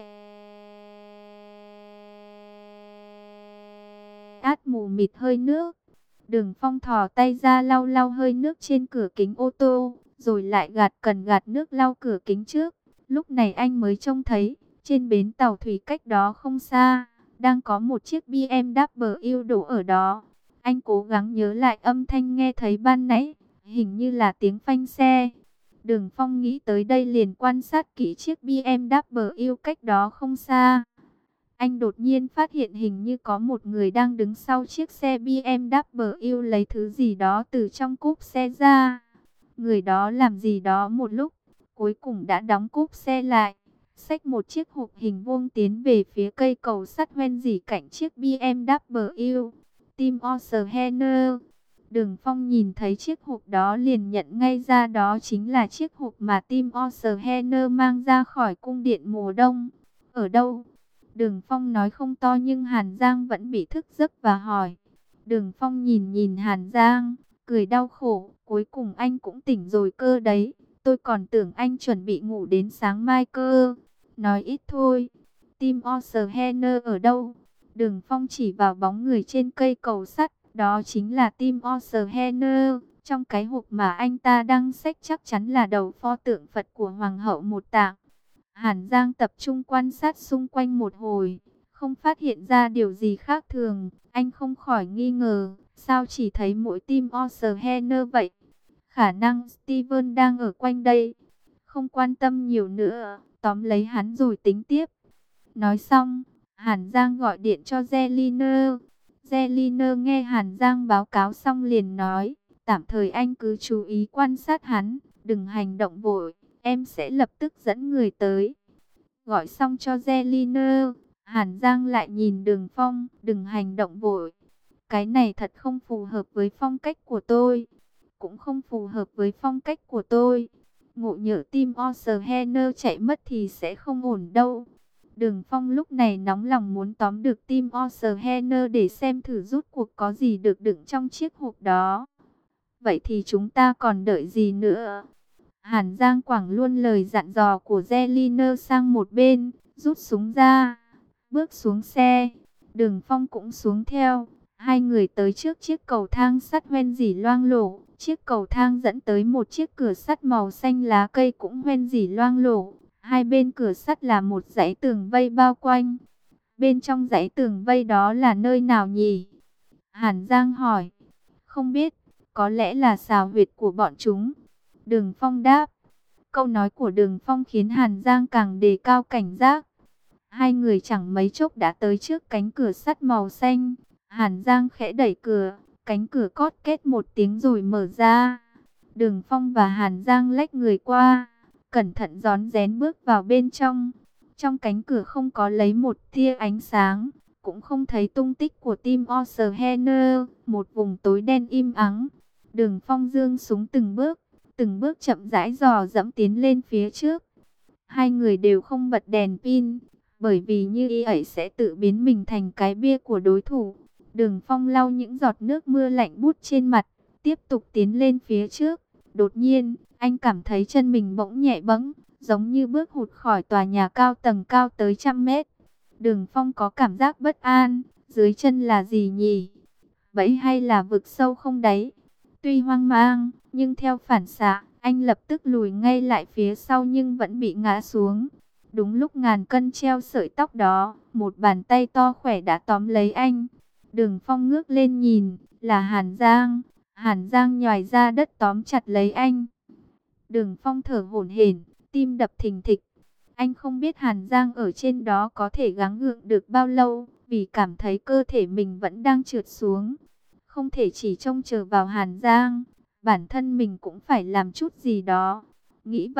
át mù mịt hơi nước. Đường Phong thò tay ra lau lau hơi nước trên cửa kính ô tô, rồi lại gạt cần gạt nước lau cửa kính trước. Lúc này anh mới trông thấy, trên bến tàu thủy cách đó không xa, đang có một chiếc bê em vê đỗ ở đó. Anh cố gắng nhớ lại âm thanh nghe thấy ban nãy, hình như là tiếng phanh xe. Đường Phong nghĩ tới đây liền quan sát kỹ chiếc bê em vê cách đó không xa. Anh đột nhiên phát hiện hình như có một người đang đứng sau chiếc xe bê em vê lấy thứ gì đó từ trong cốp xe ra. Người đó làm gì đó một lúc, cuối cùng đã đóng cốp xe lại, xách một chiếc hộp hình vuông tiến về phía cây cầu sắt hoen rỉ cạnh chiếc bê em vê. Tim Oceaner. Đường Phong nhìn thấy chiếc hộp đó liền nhận ngay ra đó chính là chiếc hộp mà Tim Oceaner mang ra khỏi cung điện mùa đông. Ở đâu? Đường Phong nói không to nhưng Hàn Giang vẫn bị thức giấc và hỏi. Đường Phong nhìn nhìn Hàn Giang, cười đau khổ. Cuối cùng anh cũng tỉnh rồi cơ đấy. Tôi còn tưởng anh chuẩn bị ngủ đến sáng mai cơ. Nói ít thôi. Tim Oceaner ở đâu? Đường Phong chỉ vào bóng người trên cây cầu sắt. Đó chính là Tim Oceaner. Trong cái hộp mà anh ta đang xách chắc chắn là đầu pho tượng Phật của Hoàng hậu Một Tạng. Hàn Giang tập trung quan sát xung quanh một hồi, không phát hiện ra điều gì khác thường. Anh không khỏi nghi ngờ, sao chỉ thấy mỗi Tim Oceaner vậy? Khả năng Steven đang ở quanh đây. Không quan tâm nhiều nữa, tóm lấy hắn rồi tính tiếp. Nói xong, Hàn Giang gọi điện cho Zeliner. Zeliner nghe Hàn Giang báo cáo xong liền nói, tạm thời anh cứ chú ý quan sát hắn, đừng hành động vội, em sẽ lập tức dẫn người tới. Gọi xong cho Zeliner, Hàn Giang lại nhìn Đường Phong, đừng hành động vội. Cái này thật không phù hợp với phong cách của tôi, cũng không phù hợp với phong cách của tôi. Ngộ nhỡ Tim Oceaner chạy mất thì sẽ không ổn đâu. Đường Phong lúc này nóng lòng muốn tóm được Tim Oceaner để xem thử rút cuộc có gì được đựng trong chiếc hộp đó. Vậy thì chúng ta còn đợi gì nữa? Hàn Giang quẳng luôn lời dặn dò của Zeliner sang một bên, rút súng ra, bước xuống xe. Đường Phong cũng xuống theo. Hai người tới trước chiếc cầu thang sắt hoen rỉ loang lổ. Chiếc cầu thang dẫn tới một chiếc cửa sắt màu xanh lá cây cũng hoen rỉ loang lổ. Hai bên cửa sắt là một dãy tường vây bao quanh. Bên trong dãy tường vây đó là nơi nào nhỉ? Hàn Giang hỏi. Không biết, có lẽ là xào huyệt của bọn chúng. Đường Phong đáp. Câu nói của Đường Phong khiến Hàn Giang càng đề cao cảnh giác. Hai người chẳng mấy chốc đã tới trước cánh cửa sắt màu xanh. Hàn Giang khẽ đẩy cửa, cánh cửa cót két một tiếng rồi mở ra. Đường Phong và Hàn Giang lách người qua, cẩn thận rón rén bước vào bên trong. Trong cánh cửa không có lấy một tia ánh sáng, cũng không thấy tung tích của Tim Oceaner, một vùng tối đen im ắng. Đường Phong giương súng từng bước, từng bước chậm rãi dò dẫm tiến lên phía trước. Hai người đều không bật đèn pin, bởi vì như ý ấy sẽ tự biến mình thành cái bia của đối thủ. Đường Phong lau những giọt nước mưa lạnh buốt trên mặt, tiếp tục tiến lên phía trước. Đột nhiên, anh cảm thấy chân mình bỗng nhẹ bẫng, giống như bước hụt khỏi tòa nhà cao tầng cao tới trăm mét. Đường Phong có cảm giác bất an, dưới chân là gì nhỉ? Bẫy hay là vực sâu không đáy? Tuy hoang mang, nhưng theo phản xạ, anh lập tức lùi ngay lại phía sau nhưng vẫn bị ngã xuống. Đúng lúc ngàn cân treo sợi tóc đó, một bàn tay to khỏe đã tóm lấy anh. Đường Phong ngước lên nhìn, là Hàn Giang. Hàn Giang nhòi ra đất tóm chặt lấy anh. Đường Phong thở hổn hển, tim đập thình thịch. Anh không biết Hàn Giang ở trên đó có thể gắng gượng được bao lâu, vì cảm thấy cơ thể mình vẫn đang trượt xuống. Không thể chỉ trông chờ vào Hàn Giang, bản thân mình cũng phải làm chút gì đó. Nghĩ vậy,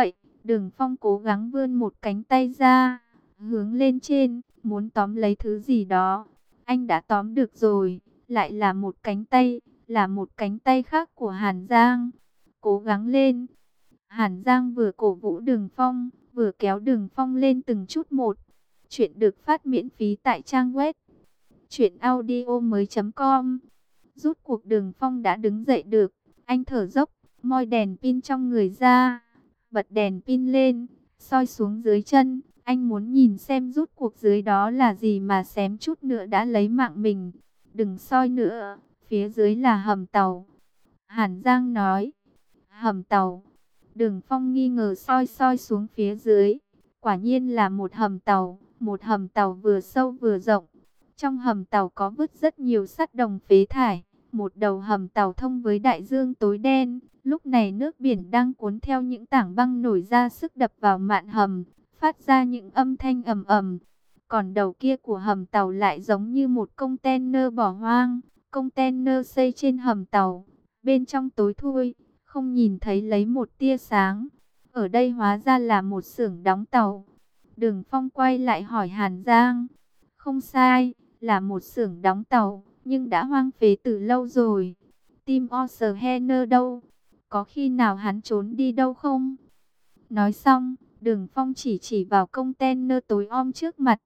Đường Phong cố gắng vươn một cánh tay ra, hướng lên trên, muốn tóm lấy thứ gì đó. Anh đã tóm được rồi, lại là một cánh tay, là một cánh tay khác của Hàn Giang. Cố gắng lên. Hàn Giang vừa cổ vũ Đường Phong, vừa kéo Đường Phong lên từng chút một. Chuyện được phát miễn phí tại trang web truyện audio mới chấm com. Rút cuộc Đường Phong đã đứng dậy được, anh thở dốc, moi đèn pin trong người ra, bật đèn pin lên, soi xuống dưới chân. Anh muốn nhìn xem rút cuộc dưới đó là gì mà xém chút nữa đã lấy mạng mình. Đừng soi nữa, phía dưới là hầm tàu. Hàn Giang nói. Hầm tàu. Đường Phong nghi ngờ soi soi xuống phía dưới. Quả nhiên là một hầm tàu, một hầm tàu vừa sâu vừa rộng. Trong hầm tàu có vứt rất nhiều sắt đồng phế thải. Một đầu hầm tàu thông với đại dương tối đen. Lúc này nước biển đang cuốn theo những tảng băng nổi ra sức đập vào mạn hầm, phát ra những âm thanh ầm ầm. Còn đầu kia của hầm tàu lại giống như một container bỏ hoang, container xây trên hầm tàu. Bên trong tối thui, không nhìn thấy lấy một tia sáng. Ở đây hóa ra là một xưởng đóng tàu. Đường Phong quay lại hỏi Hàn Giang. Không sai, là một xưởng đóng tàu, nhưng đã hoang phế từ lâu rồi. Tim Oceaner đâu? Có khi nào hắn trốn đi đâu không? Nói xong, Đường Phong chỉ chỉ vào container tối om trước mặt.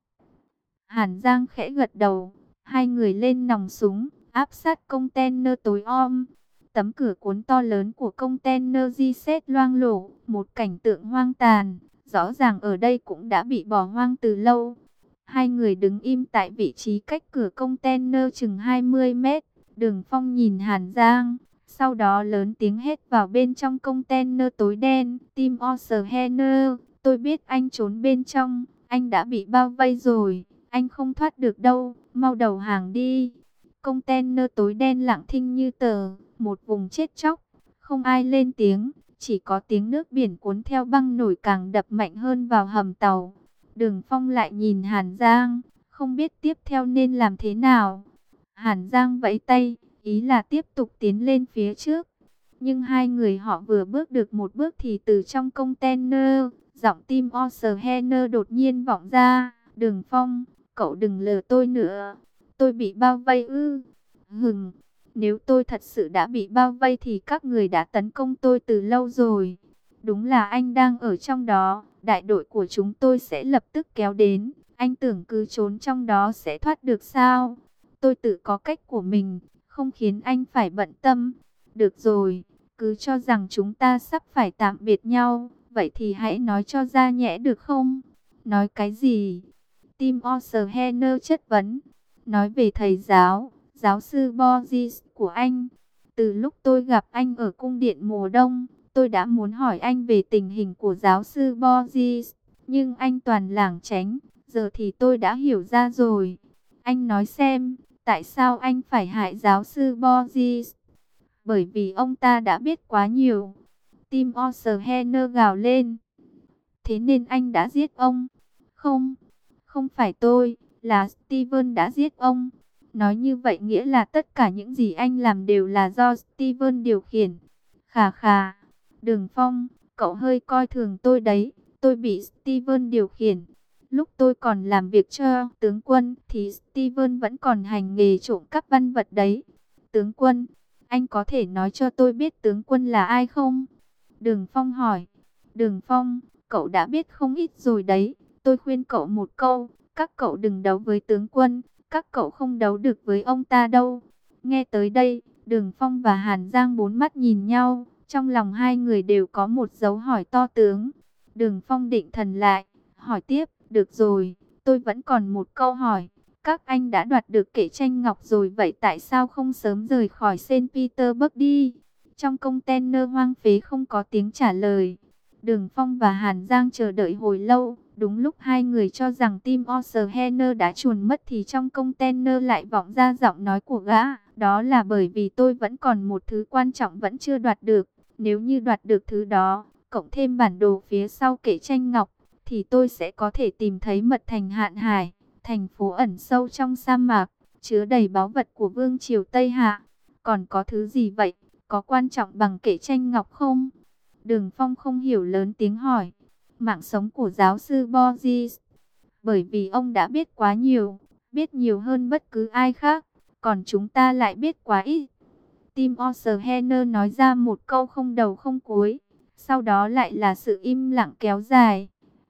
Hàn Giang khẽ gật đầu. Hai người lên nòng súng, áp sát container tối om. Tấm cửa cuốn to lớn của container di xét loang lổ, một cảnh tượng hoang tàn. Rõ ràng ở đây cũng đã bị bỏ hoang từ lâu. Hai người đứng im tại vị trí cách cửa container chừng hai mươi mét. Đường Phong nhìn Hàn Giang, sau đó lớn tiếng hét vào bên trong container tối đen. Tim Oceaner, tôi biết anh trốn bên trong, anh đã bị bao vây rồi, anh không thoát được đâu, mau đầu hàng đi. Container tối đen lặng thinh như tờ, một vùng chết chóc, không ai lên tiếng, chỉ có tiếng nước biển cuốn theo băng nổi càng đập mạnh hơn vào hầm tàu. Đường Phong lại nhìn Hàn Giang, không biết tiếp theo nên làm thế nào. Hàn Giang vẫy tay, ý là tiếp tục tiến lên phía trước. Nhưng hai người họ vừa bước được một bước thì từ trong container, giọng Tim Oceaner đột nhiên vọng ra. Đường Phong, cậu đừng lừa tôi nữa. Tôi bị bao vây ư? Hừm, nếu tôi thật sự đã bị bao vây thì các người đã tấn công tôi từ lâu rồi. Đúng là anh đang ở trong đó, đại đội của chúng tôi sẽ lập tức kéo đến. Anh tưởng cứ trốn trong đó sẽ thoát được sao? Tôi tự có cách của mình, không khiến anh phải bận tâm. Được rồi, cứ cho rằng chúng ta sắp phải tạm biệt nhau, vậy thì hãy nói cho ra nhẽ được không? Nói cái gì? Tim Oceaner chất vấn. Nói về thầy giáo, giáo sư Borges của anh. Từ lúc tôi gặp anh ở cung điện mùa đông, tôi đã muốn hỏi anh về tình hình của giáo sư Borges, nhưng anh toàn lảng tránh. Giờ thì tôi đã hiểu ra rồi. Anh nói xem, tại sao anh phải hại giáo sư Borges? Bởi vì ông ta đã biết quá nhiều. Tim Oceaner gào lên. Thế nên anh đã giết ông? Không, không phải tôi, là Steven đã giết ông. Nói như vậy nghĩa là tất cả những gì anh làm đều là do Steven điều khiển. Khà khà, Đường Phong, cậu hơi coi thường tôi đấy, tôi bị Steven điều khiển. Lúc tôi còn làm việc cho tướng quân thì Steven vẫn còn hành nghề trộm cắp văn vật đấy. Tướng quân, anh có thể nói cho tôi biết tướng quân là ai không? Đường Phong hỏi. Đường Phong, cậu đã biết không ít rồi đấy. Tôi khuyên cậu một câu, các cậu đừng đấu với tướng quân, các cậu không đấu được với ông ta đâu. Nghe tới đây, Đường Phong và Hàn Giang bốn mắt nhìn nhau, trong lòng hai người đều có một dấu hỏi to tướng. Đường Phong định thần lại, hỏi tiếp, được rồi, tôi vẫn còn một câu hỏi. Các anh đã đoạt được kệ tranh ngọc rồi, vậy tại sao không sớm rời khỏi Saint Petersburg đi? Trong container hoang phế không có tiếng trả lời. Đường Phong và Hàn Giang chờ đợi hồi lâu. Đúng lúc hai người cho rằng Tim Oceaner đã chuồn mất thì trong container lại vọng ra giọng nói của gã. Đó là bởi vì tôi vẫn còn một thứ quan trọng vẫn chưa đoạt được. Nếu như đoạt được thứ đó, cộng thêm bản đồ phía sau kệ tranh ngọc, thì tôi sẽ có thể tìm thấy mật thành Hạn Hải, thành phố ẩn sâu trong sa mạc, chứa đầy báu vật của vương triều Tây Hạ. Còn có thứ gì vậy? Có quan trọng bằng kệ tranh ngọc không? Đường Phong không hiểu lớn tiếng hỏi. mạng sống của giáo sư Borges. Bởi vì ông đã biết quá nhiều, biết nhiều hơn bất cứ ai khác, còn chúng ta lại biết quá ít. Tim O'Shener nói ra một câu không đầu không cuối, sau đó lại là sự im lặng kéo dài.